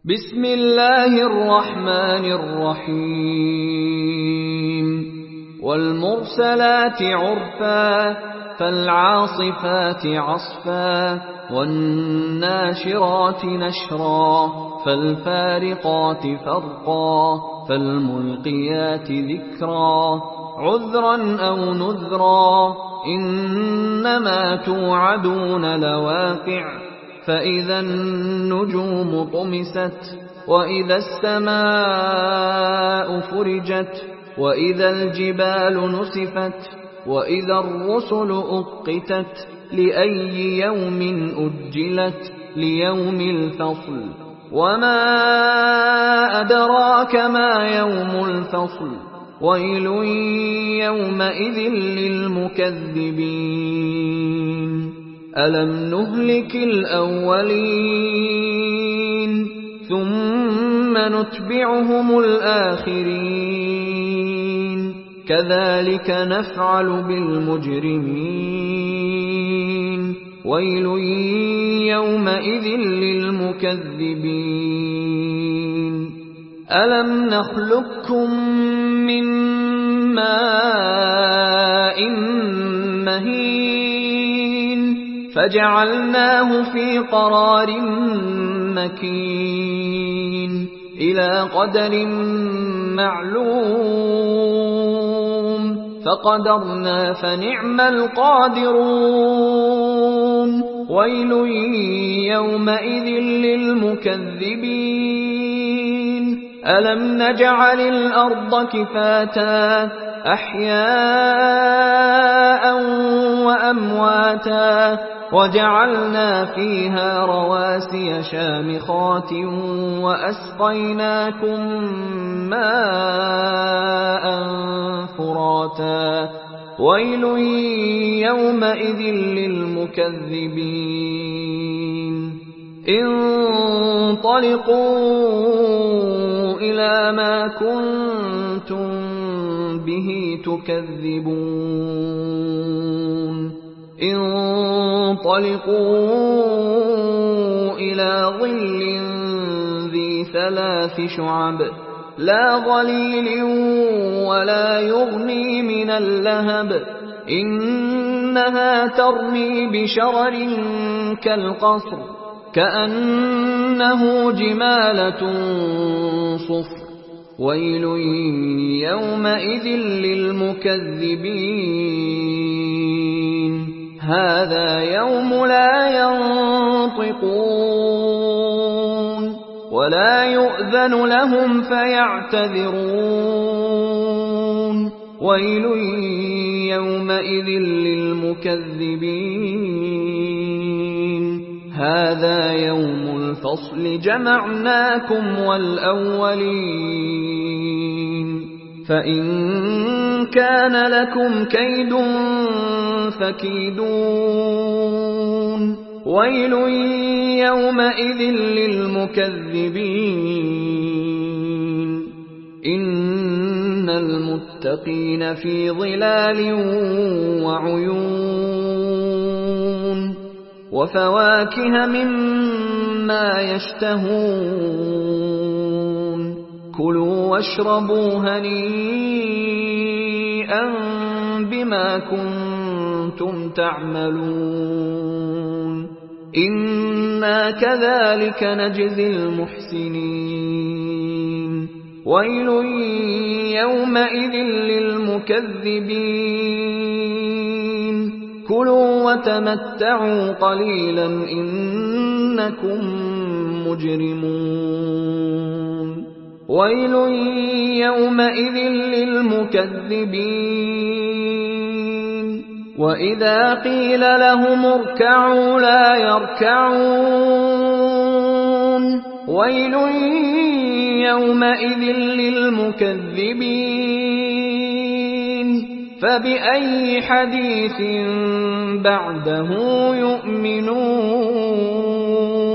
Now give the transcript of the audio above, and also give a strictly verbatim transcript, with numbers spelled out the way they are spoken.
بسم الله الرحمن الرحيم والمرسلات عرفا فالعاصفات عصفا والناشرات نشرا فالفارقات فرقا فالملقيات ذكرا عذرا أو نذرا إنما توعدون لواقع فإذا النجوم طمست وإذا السماء فرجت وإذا الجبال نسفت وإذا الرسل أقتت لأي يوم أجلت ليوم الفصل وما أدراك ما يوم الفصل ويل يومئذ للمكذبين ألم نهلك الأولين ثم نتبعهم الآخرين كذلك نفعل بالمجرمين ويل يومئذ للمكذبين ألم نخلقكم من ماء مهين فجعلناه في قرار مكين إلى قدر معلوم فقدرنا فنعم القادرون ويل يومئذ للمكذبين ألم نجعل الأرض كفاتا أحياء وأمواتا وجعلنا فيها رواسي شامخات وأسقيناكم ماء فراتا ويل يومئذ للمكذبين انطلقوا إلى ما كنتم به تكذبون انطلقوا إلى ظل ذي ثلاث شعب لا ظليل ولا يغني من اللهب إنها ترمي بشرر كالقصر كأنه جمالة صفر ويل يومئذ للمكذبين هذا يوم لا ينطقون ولا يؤذن لهم فيعتذرون ويل يومئذ للمكذبين هذا يوم الفصل جمعناكم والأولين فإن كان لكم كيد فكيدون ويل يومئذ للمكذبين إن المتقين في ظلال وعيون وفواكه مما يشتهون كلوا واشربوا هنيئا بما كنتم تعملون إنا كذلك نجزي المحسنين ويل يومئذ للمكذبين كلوا وتمتعوا قليلا إنكم مجرمون ويل يومئذ للمكذبين وإذا قيل لهم اركعوا لا يركعون ويل يومئذ للمكذبين فبأي حديث بعده يؤمنون